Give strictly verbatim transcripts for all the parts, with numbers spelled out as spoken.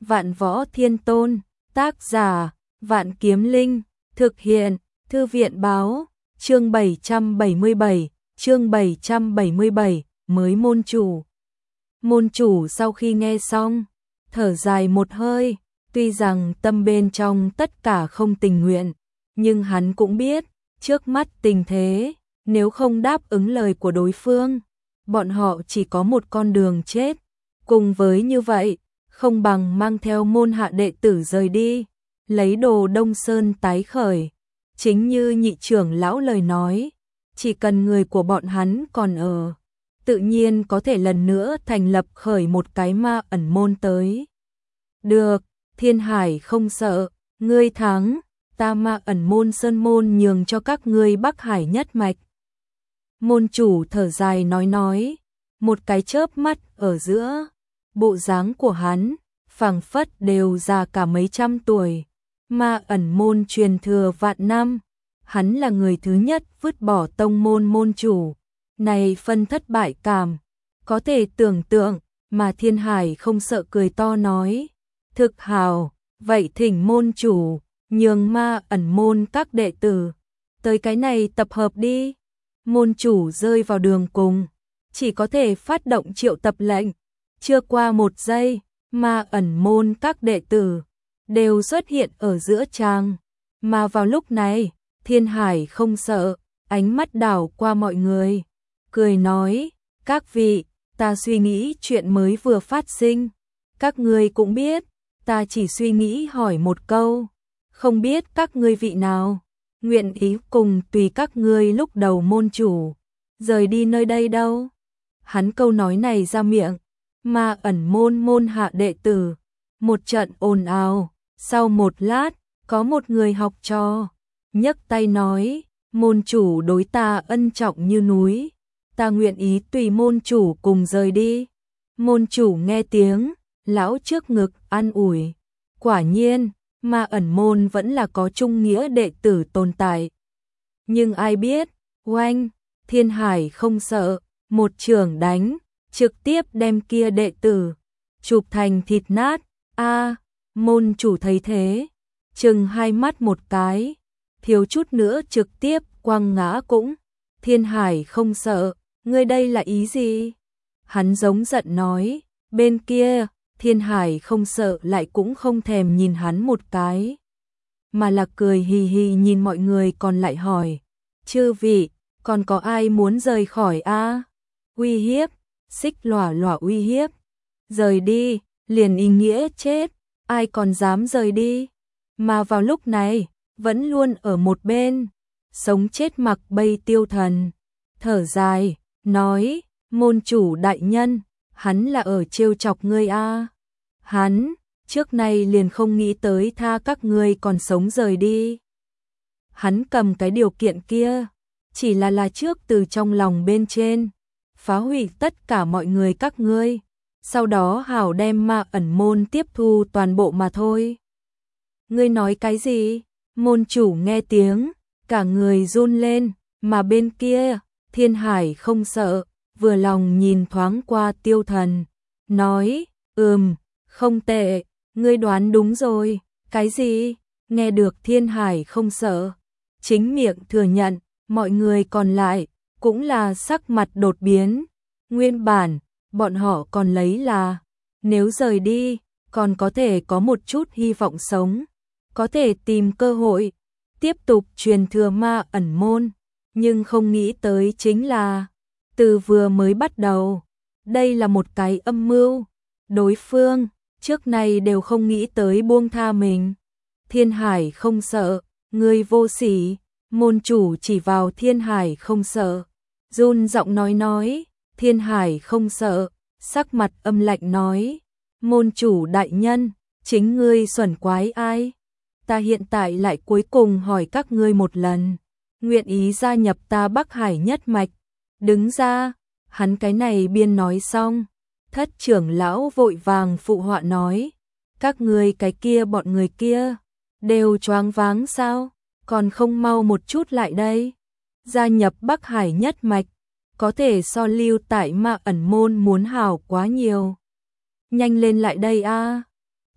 Vạn Võ Thiên Tôn, tác giả, Vạn Kiếm Linh, thực hiện, Thư viện báo, chương bảy trăm bảy mươi bảy, chương bảy trăm bảy mươi bảy, mới môn chủ. Môn chủ sau khi nghe xong, thở dài một hơi, tuy rằng tâm bên trong tất cả không tình nguyện, nhưng hắn cũng biết, trước mắt tình thế, nếu không đáp ứng lời của đối phương, bọn họ chỉ có một con đường chết. Cùng với như vậy, không bằng mang theo môn hạ đệ tử rời đi, lấy đồ Đông Sơn tái khởi. Chính như nhị trưởng lão lời nói, chỉ cần người của bọn hắn còn ở, tự nhiên có thể lần nữa thành lập khởi một cái ma ẩn môn tới. Được, Thiên Hải không sợ, ngươi thắng, ta ma ẩn môn sơn môn nhường cho các ngươi Bắc Hải nhất mạch. Môn chủ thở dài nói nói, một cái chớp mắt ở giữa, bộ dáng của hắn, phảng phất đều già cả mấy trăm tuổi. Ma ẩn môn truyền thừa vạn năm, hắn là người thứ nhất vứt bỏ tông môn môn chủ, này phân thất bại cảm, có thể tưởng tượng, mà Thiên Hải không sợ cười to nói, thực hào, vậy thỉnh môn chủ, nhường ma ẩn môn các đệ tử, tới cái này tập hợp đi. Môn chủ rơi vào đường cùng, chỉ có thể phát động triệu tập lệnh, chưa qua một giây, ma ẩn môn các đệ tử đều xuất hiện ở giữa tràng, mà vào lúc này, Thiên Hải không sợ, ánh mắt đảo qua mọi người, cười nói, các vị, ta suy nghĩ chuyện mới vừa phát sinh, các ngươi cũng biết, ta chỉ suy nghĩ hỏi một câu, không biết các ngươi vị nào, nguyện ý cùng tùy các ngươi lúc đầu môn chủ, rời đi nơi đây đâu. Hắn câu nói này ra miệng, ma ẩn môn môn hạ đệ tử, một trận ồn ào, sau một lát, có một người học trò, nhấc tay nói, môn chủ đối ta ân trọng như núi, ta nguyện ý tùy môn chủ cùng rời đi. Môn chủ nghe tiếng, lão trước ngực an ủi, quả nhiên, ma ẩn môn vẫn là có trung nghĩa đệ tử tồn tại. Nhưng ai biết, oanh, Thiên Hải không sợ, một chưởng đánh, trực tiếp đem kia đệ tử, chụp thành thịt nát, a môn chủ thấy thế, chừng hai mắt một cái, thiếu chút nữa trực tiếp quăng ngã cũng, Thiên Hải không sợ, ngươi đây là ý gì? Hắn giống giận nói, bên kia, Thiên Hải không sợ lại cũng không thèm nhìn hắn một cái, mà là cười hì hì nhìn mọi người còn lại hỏi, chư vị, còn có ai muốn rời khỏi a? Uy hiếp, xích lòa lòa uy hiếp, rời đi, liền ý nghĩa chết, ai còn dám rời đi, mà vào lúc này, vẫn luôn ở một bên, sống chết mặc bay Tiêu Thần, thở dài, nói, môn chủ đại nhân, hắn là ở trêu chọc ngươi a. Hắn, trước nay liền không nghĩ tới tha các ngươi còn sống rời đi. Hắn cầm cái điều kiện kia, chỉ là là trước từ trong lòng bên trên, phá hủy tất cả mọi người các ngươi, sau đó hảo đem ma ẩn môn tiếp thu toàn bộ mà thôi. Ngươi nói cái gì? Môn chủ nghe tiếng, cả người run lên, mà bên kia, Thiên Hải không sợ, vừa lòng nhìn thoáng qua Tiêu Thần, nói, ừm, không tệ, ngươi đoán đúng rồi, cái gì? Nghe được Thiên Hải không sợ, chính miệng thừa nhận, mọi người còn lại, cũng là sắc mặt đột biến, nguyên bản, bọn họ còn lấy là, nếu rời đi, còn có thể có một chút hy vọng sống, có thể tìm cơ hội, tiếp tục truyền thừa ma ẩn môn, nhưng không nghĩ tới chính là, từ vừa mới bắt đầu, đây là một cái âm mưu, đối phương, trước nay đều không nghĩ tới buông tha mình. Thiên Hải không sợ, người vô sỉ, môn chủ chỉ vào Thiên Hải không sợ, run giọng nói nói, Thiên Hải không sợ, sắc mặt âm lạnh nói, môn chủ đại nhân, chính ngươi xuẩn quái ai? Ta hiện tại lại cuối cùng hỏi các ngươi một lần, nguyện ý gia nhập ta Bắc Hải nhất mạch, đứng ra, hắn cái này biên nói xong, thất trưởng lão vội vàng phụ họa nói, các ngươi cái kia bọn người kia, đều choáng váng sao, còn không mau một chút lại đây, gia nhập Bắc Hải nhất mạch, có thể so lưu tại ma ẩn môn muốn hảo quá nhiều. Nhanh lên lại đây a.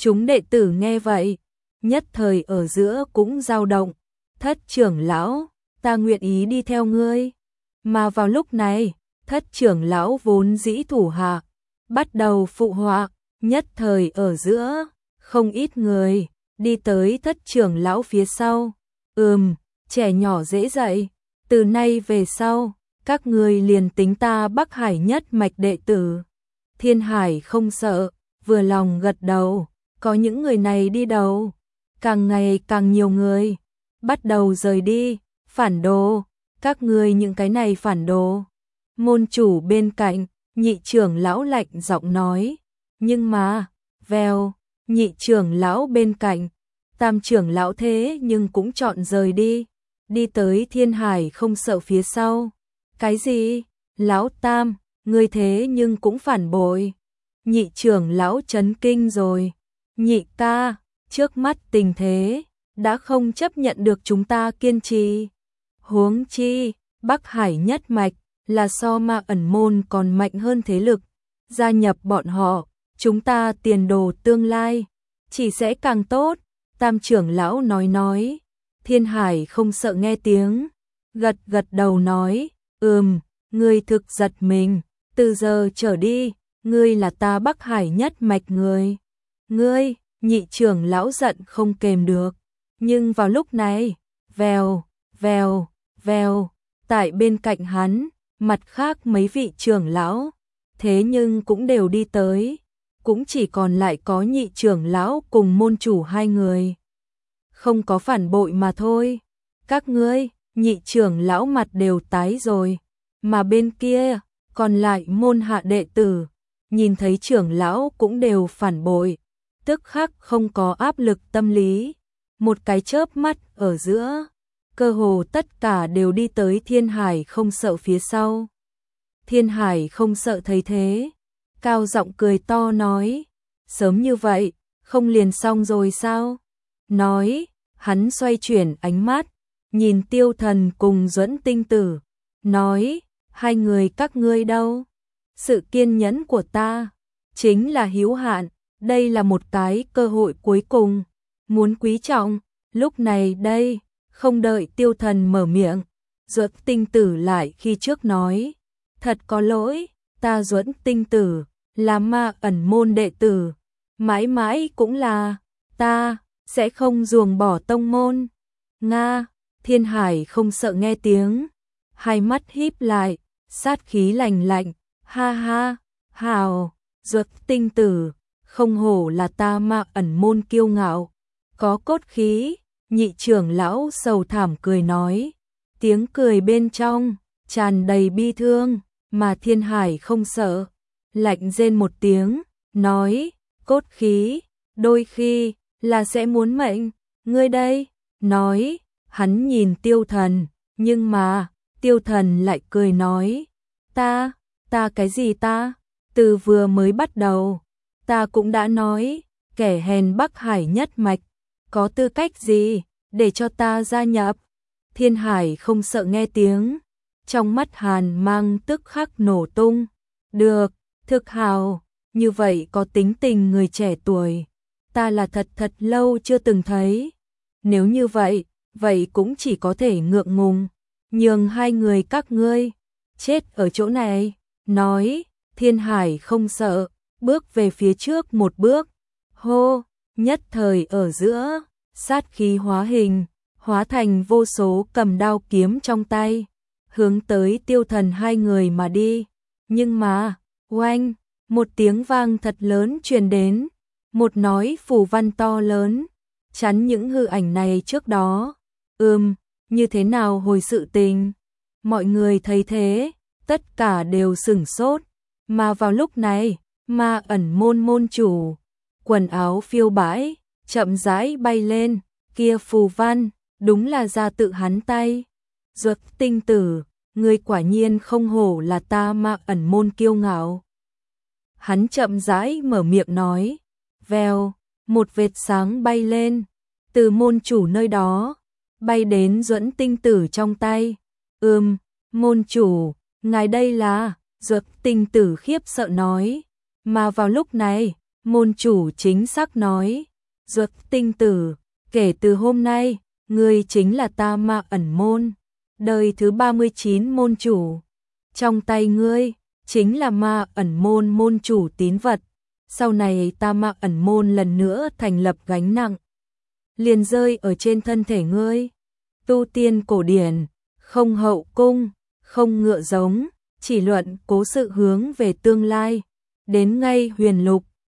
Chúng đệ tử nghe vậy, nhất thời ở giữa cũng dao động. Thất trưởng lão, ta nguyện ý đi theo ngươi. Mà vào lúc này, thất trưởng lão vốn dĩ thủ hạ, bắt đầu phụ họa, nhất thời ở giữa, không ít người, đi tới thất trưởng lão phía sau. Ừm, trẻ nhỏ dễ dạy, từ nay về sau, các người liền tính ta Bắc Hải nhất mạch đệ tử. Thiên Hải không sợ, vừa lòng gật đầu, có những người này đi đầu, càng ngày càng nhiều người, bắt đầu rời đi, phản đồ, các người những cái này phản đồ. Môn chủ bên cạnh, nhị trưởng lão lạnh giọng nói, nhưng mà, vèo, nhị trưởng lão bên cạnh, tam trưởng lão thế nhưng cũng chọn rời đi, đi tới Thiên Hải không sợ phía sau. Cái gì? Lão tam, ngươi thế nhưng cũng phản bội. Nhị trưởng lão chấn kinh rồi. Nhị ca, trước mắt tình thế, đã không chấp nhận được chúng ta kiên trì. Huống chi, Bắc Hải nhất mạch, là so Ma Ẩn môn còn mạnh hơn thế lực. Gia nhập bọn họ, chúng ta tiền đồ tương lai, chỉ sẽ càng tốt. Tam trưởng lão nói nói. Thiên Hải không sợ nghe tiếng, gật gật đầu nói, ừm, ngươi thực giật mình, từ giờ trở đi, ngươi là ta Bắc Hải nhất mạch người. Ngươi, nhị trưởng lão giận không kềm được, nhưng vào lúc này, vèo, vèo, vèo, tại bên cạnh hắn, mặt khác mấy vị trưởng lão, thế nhưng cũng đều đi tới, cũng chỉ còn lại có nhị trưởng lão cùng môn chủ hai người. Không có phản bội mà thôi. Các ngươi, nhị trưởng lão mặt đều tái rồi, mà bên kia, còn lại môn hạ đệ tử, nhìn thấy trưởng lão cũng đều phản bội, tức khắc không có áp lực tâm lý, một cái chớp mắt ở giữa, cơ hồ tất cả đều đi tới Thiên Hải không sợ phía sau. Thiên Hải không sợ thấy thế, cao giọng cười to nói, sớm như vậy, không liền xong rồi sao? Nói, hắn xoay chuyển ánh mắt, nhìn Tiêu Thần cùng Duẫn Tinh Tử, nói, hai người các ngươi đâu? Sự kiên nhẫn của ta chính là hữu hạn, đây là một cái cơ hội cuối cùng, muốn quý trọng, lúc này đây, không đợi Tiêu Thần mở miệng, Duẫn Tinh Tử lại khi trước nói, thật có lỗi, ta Duẫn Tinh Tử, là Ma Ẩn môn đệ tử, mãi mãi cũng là, ta sẽ không ruồng bỏ tông môn. Nga, Thiên Hải không sợ nghe tiếng, hai mắt híp lại, sát khí lạnh lạnh, ha ha, hào, Duẫn Tinh Tử, không hổ là ta Ma Ẩn môn kiêu ngạo, có cốt khí. Nhị trưởng lão sầu thảm cười nói, tiếng cười bên trong tràn đầy bi thương, mà Thiên Hải không sợ, lạnh rên một tiếng, nói, cốt khí, đôi khi là sẽ muốn mệnh, ngươi đây, nói, hắn nhìn Tiêu Thần, nhưng mà, Tiêu Thần lại cười nói, ta, ta cái gì ta, từ vừa mới bắt đầu, ta cũng đã nói, kẻ hèn Bắc Hải nhất mạch, có tư cách gì, để cho ta gia nhập. Thiên Hải không sợ nghe tiếng, trong mắt hàn mang tức khắc nổ tung, được, thực hào, như vậy có tính tình người trẻ tuổi, ta là thật thật lâu chưa từng thấy, nếu như vậy, vậy cũng chỉ có thể ngượng ngùng, nhường hai người các ngươi, chết ở chỗ này, nói, Thiên Hải không sợ, bước về phía trước một bước, hô, nhất thời ở giữa, sát khí hóa hình, hóa thành vô số cầm đao kiếm trong tay, hướng tới Tiêu Thần hai người mà đi, nhưng mà, oanh, một tiếng vang thật lớn truyền đến, một nói phù văn to lớn, chắn những hư ảnh này trước đó, ừm, như thế nào hồi sự tình, mọi người thấy thế, tất cả đều sửng sốt, mà vào lúc này, Ma Ẩn môn môn chủ, quần áo phiêu bãi, chậm rãi bay lên, kia phù văn, đúng là ra tự hắn tay. Duẫn Tinh Tử, ngươi quả nhiên không hổ là ta Ma Ẩn môn kiêu ngạo. Hắn chậm rãi mở miệng nói, vèo, một vệt sáng bay lên, từ môn chủ nơi đó, bay đến Duẫn Tinh Tử trong tay. Ừm, môn chủ, ngài đây là, Duẫn Tinh Tử khiếp sợ nói, mà vào lúc này, Môn chủ chính xác nói, Duật tinh tử, kể từ hôm nay, ngươi chính là ta Ma ẩn môn, đời thứ ba mươi chín môn chủ. Trong tay ngươi, chính là Ma ẩn môn môn chủ tín vật. Sau này ta Ma ẩn môn lần nữa thành lập gánh nặng, liền rơi ở trên thân thể ngươi. Tu tiên cổ điển, không hậu cung, không ngựa giống, chỉ luận cố sự hướng về tương lai. Đến ngay huyền lục,